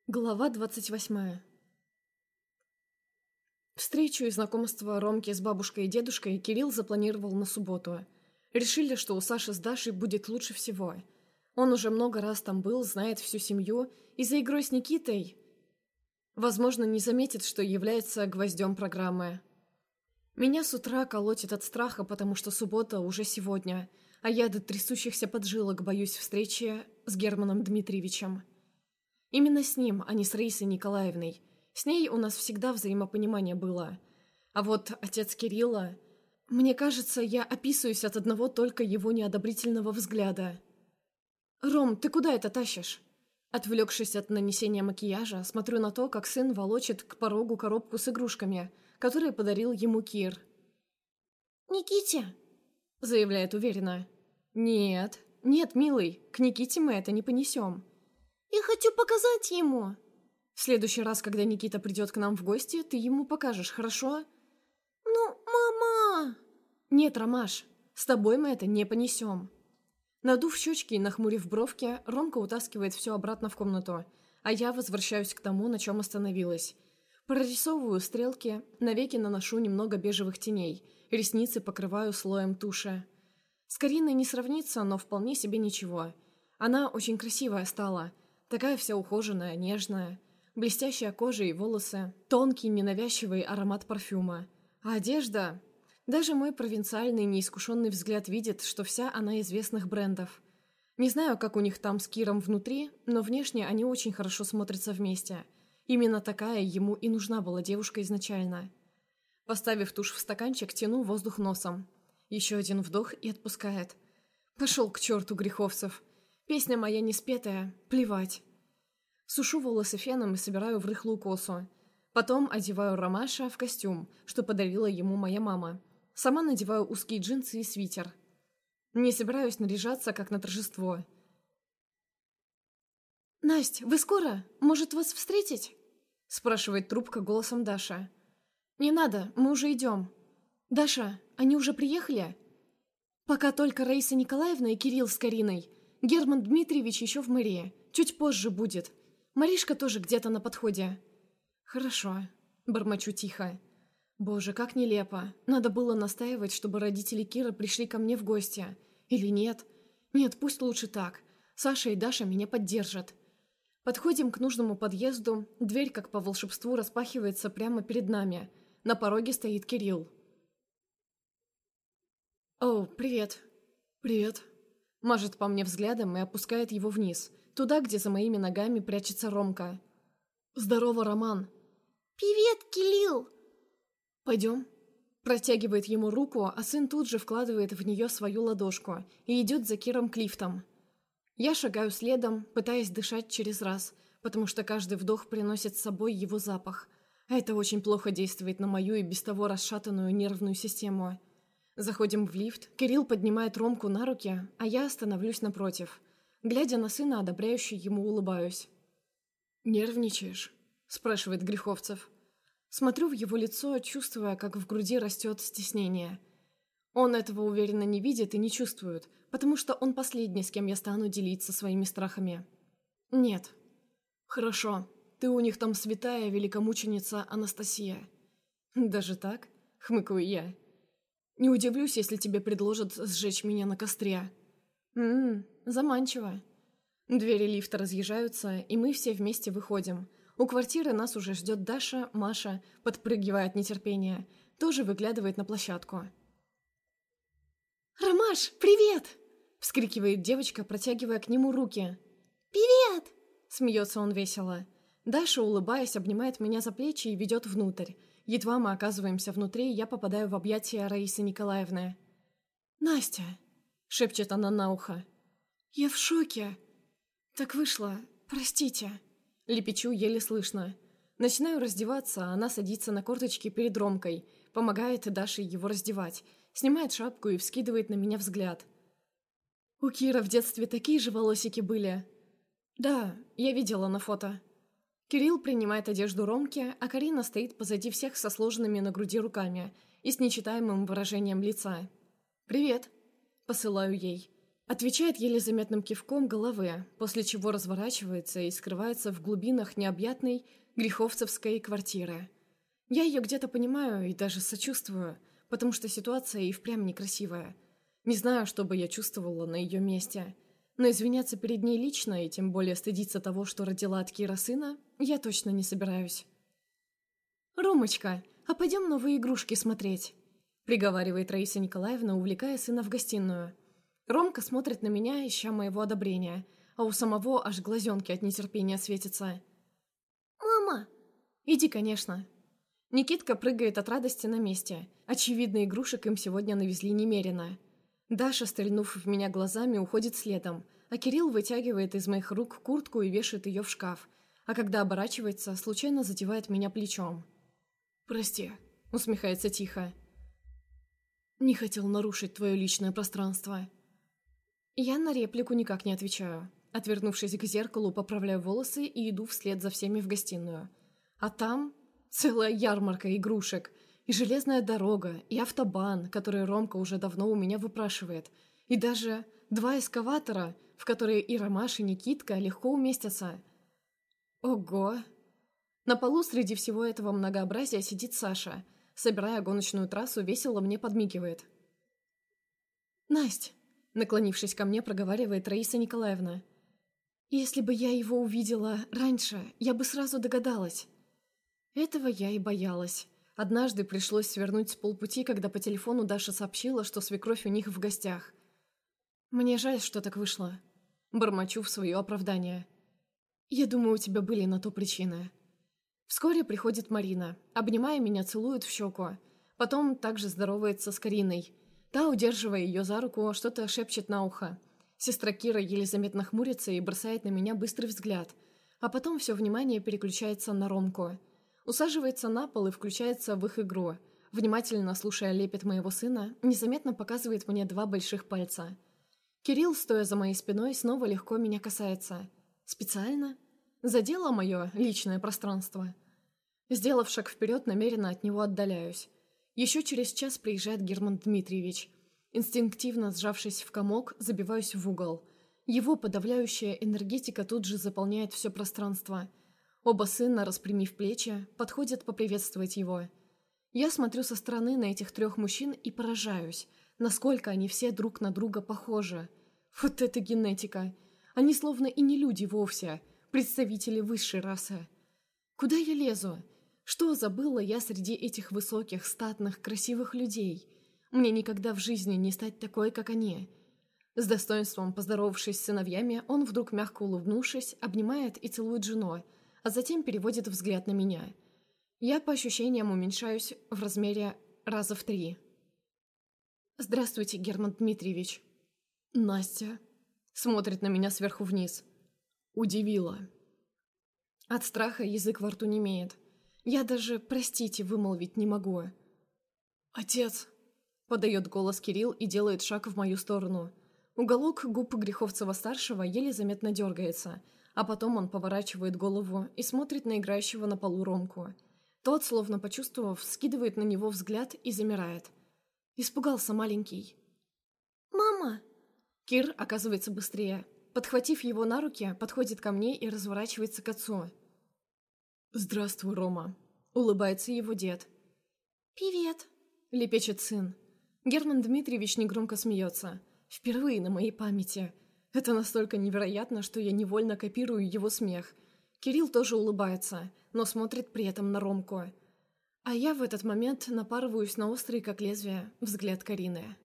Глава 28. Встречу и знакомство Ромки с бабушкой и дедушкой Кирилл запланировал на субботу. Решили, что у Саши с Дашей будет лучше всего. Он уже много раз там был, знает всю семью, и за игрой с Никитой, возможно, не заметит, что является гвоздем программы. Меня с утра колотит от страха, потому что суббота уже сегодня, а я до трясущихся поджилок боюсь встречи с Германом Дмитриевичем. Именно с ним, а не с Раисой Николаевной. С ней у нас всегда взаимопонимание было. А вот отец Кирилла... Мне кажется, я описываюсь от одного только его неодобрительного взгляда. «Ром, ты куда это тащишь?» Отвлекшись от нанесения макияжа, смотрю на то, как сын волочит к порогу коробку с игрушками, которые подарил ему Кир. «Никите!» — заявляет уверенно. «Нет, милый, к Никите мы это не понесем». «Я хочу показать ему!» «В следующий раз, когда Никита придет к нам в гости, ты ему покажешь, хорошо?» «Ну, мама!» «Нет, Ромаш, с тобой мы это не понесем». Надув щечки и нахмурив бровки, Ромка утаскивает все обратно в комнату, а я возвращаюсь к тому, на чем остановилась. Прорисовываю стрелки, навеки наношу немного бежевых теней, ресницы покрываю слоем туши. С Кариной не сравнится, но вполне себе ничего. Она очень красивая стала. Такая вся ухоженная, нежная. Блестящая кожа и волосы. Тонкий, ненавязчивый аромат парфюма. А одежда... Даже мой провинциальный, неискушенный взгляд видит, что вся она известных брендов. Не знаю, как у них там с Киром внутри, но внешне они очень хорошо смотрятся вместе. Именно такая ему и нужна была девушка изначально. Поставив тушь в стаканчик, тяну воздух носом. Еще один вдох и отпускает. Пошел к черту, Греховцев. Песня моя не спетая, плевать. Сушу волосы феном и собираю в рыхлую косу. Потом одеваю Ромаша в костюм, что подарила ему моя мама. Сама надеваю узкие джинсы и свитер. Не собираюсь наряжаться, как на торжество. «Насть, вы скоро? Может, вас встретить?» спрашивает трубка голосом Даша. «Не надо, мы уже идем». «Даша, они уже приехали?» «Пока только Раиса Николаевна и Кирилл с Кариной. Герман Дмитриевич еще в мэрии. Чуть позже будет. Маришка тоже где-то на подходе». «Хорошо», — бормочу тихо. «Боже, как нелепо. Надо было настаивать, чтобы родители Кира пришли ко мне в гости. Или нет? Нет, пусть лучше так. Саша и Даша меня поддержат». Подходим к нужному подъезду. Дверь, как по волшебству, распахивается прямо перед нами. На пороге стоит Кирилл. «О, привет». «Привет». Мажет по мне взглядом и опускает его вниз, туда, где за моими ногами прячется Ромка. «Здорово, Роман». «Привет, Кирилл!» «Пойдем?» Протягивает ему руку, а сын тут же вкладывает в нее свою ладошку и идет за Киром к лифтам. Я шагаю следом, пытаясь дышать через раз, потому что каждый вдох приносит с собой его запах, а это очень плохо действует на мою и без того расшатанную нервную систему. Заходим в лифт, Кирилл поднимает Ромку на руки, а я становлюсь напротив. Глядя на сына, одобряюще ему улыбаюсь. «Нервничаешь?» – спрашивает Греховцев. Смотрю в его лицо, чувствуя, как в груди растет стеснение. Он этого уверенно не видит и не чувствует, потому что он последний, с кем я стану делиться своими страхами. «Нет». «Хорошо. Ты у них там святая великомученица Анастасия». «Даже так?» – хмыкаю я. «Не удивлюсь, если тебе предложат сжечь меня на костре». Заманчиво». Двери лифта разъезжаются, и мы все вместе выходим. У квартиры нас уже ждет Даша, Маша, подпрыгивая от нетерпения, тоже выглядывает на площадку. «Ромаш, привет!» — вскрикивает девочка, протягивая к нему руки. «Привет!» — смеется он весело. Даша, улыбаясь, обнимает меня за плечи и ведет внутрь. Едва мы оказываемся внутри, я попадаю в объятия Раисы Николаевны. «Настя!» — шепчет она на ухо. «Я в шоке. Так вышло. Простите». Лепечу еле слышно. Начинаю раздеваться, а она садится на корточки перед Ромкой, помогает Даше его раздевать, снимает шапку и вскидывает на меня взгляд. «У Кира в детстве такие же волосики были?» «Да, я видела на фото». Кирилл принимает одежду Ромки, а Карина стоит позади всех со сложенными на груди руками и с нечитаемым выражением лица. «Привет», — посылаю ей. Отвечает еле заметным кивком головы, после чего разворачивается и скрывается в глубинах необъятной греховцевской квартиры. Я ее где-то понимаю и даже сочувствую, потому что ситуация и впрямь некрасивая. Не знаю, что бы я чувствовала на ее месте, но извиняться перед ней лично и тем более стыдиться того, что родила от Кира сына, я точно не собираюсь. «Ромочка, а пойдем новые игрушки смотреть?» — приговаривает Раиса Николаевна, увлекая сына в гостиную. Ромка смотрит на меня, ища моего одобрения, а у самого аж глазенки от нетерпения светятся. «Мама!» «Иди, конечно». Никитка прыгает от радости на месте. Очевидно, игрушек им сегодня навезли немерено. Даша, стрельнув в меня глазами, уходит следом, а Кирилл вытягивает из моих рук куртку и вешает ее в шкаф, а когда оборачивается, случайно задевает меня плечом. «Прости», — усмехается тихо. «Не хотел нарушить твое личное пространство». Я на реплику никак не отвечаю. Отвернувшись к зеркалу, поправляю волосы и иду вслед за всеми в гостиную. А там целая ярмарка игрушек, и железная дорога, и автобан, который Ромка уже давно у меня выпрашивает, и даже 2 эскаватора, в которые и Ромаш, и Никитка легко уместятся. Ого! На полу среди всего этого многообразия сидит Саша, собирая гоночную трассу, весело мне подмигивает. «Насть!» — наклонившись ко мне, проговаривает Раиса Николаевна. «Если бы я его увидела раньше, я бы сразу догадалась». Этого я и боялась. Однажды пришлось свернуть с полпути, когда по телефону Даша сообщила, что свекровь у них в гостях. «Мне жаль, что так вышло». Бормочу в свое оправдание. «Я думаю, у тебя были на то причины». Вскоре приходит Марина, обнимая меня, целует в щеку. Потом также здоровается с Кариной. Та, удерживая ее за руку, что-то шепчет на ухо. Сестра Кира еле заметно хмурится и бросает на меня быстрый взгляд. А потом все внимание переключается на Ромку. Усаживается на пол и включается в их игру. Внимательно слушая лепет моего сына, незаметно показывает мне 2 больших пальца. Кирилл, стоя за моей спиной, снова легко меня касается. Специально? Задело мое личное пространство. Сделав шаг вперед, намеренно от него отдаляюсь. Еще через час приезжает Герман Дмитриевич. Инстинктивно сжавшись в комок, забиваюсь в угол. Его подавляющая энергетика тут же заполняет все пространство. Оба сына, распрямив плечи, подходят поприветствовать его. Я смотрю со стороны на этих 3 мужчин и поражаюсь, насколько они все друг на друга похожи. Вот это генетика! Они словно и не люди вовсе, представители высшей расы. Куда я лезу? Что забыла я среди этих высоких, статных, красивых людей? Мне никогда в жизни не стать такой, как они. С достоинством поздоровавшись с сыновьями, он вдруг, мягко улыбнувшись, обнимает и целует жену, а затем переводит взгляд на меня. Я, по ощущениям, уменьшаюсь в размере раза в 3. «Здравствуйте, Герман Дмитриевич». «Настя», — смотрит на меня сверху вниз. «Удивила». От страха язык во рту немеет. Я даже «простите» вымолвить не могу. «Отец», — подает голос Кирилл и делает шаг в мою сторону. Уголок губ Греховцева-старшего еле заметно дергается, а потом он поворачивает голову и смотрит на играющего на полу Ромку. Тот, словно почувствовав, скидывает на него взгляд и замирает. Испугался маленький. «Мама!» Кир оказывается быстрее. Подхватив его на руки, подходит ко мне и разворачивается к отцу. «Здравствуй, Рома», — улыбается его дед. «Привет!» — лепечет сын. Герман Дмитриевич негромко смеется. Впервые на моей памяти. Это настолько невероятно, что я невольно копирую его смех. Кирилл тоже улыбается, но смотрит при этом на Ромку. А я в этот момент напарываюсь на острый, как лезвие, взгляд Карины.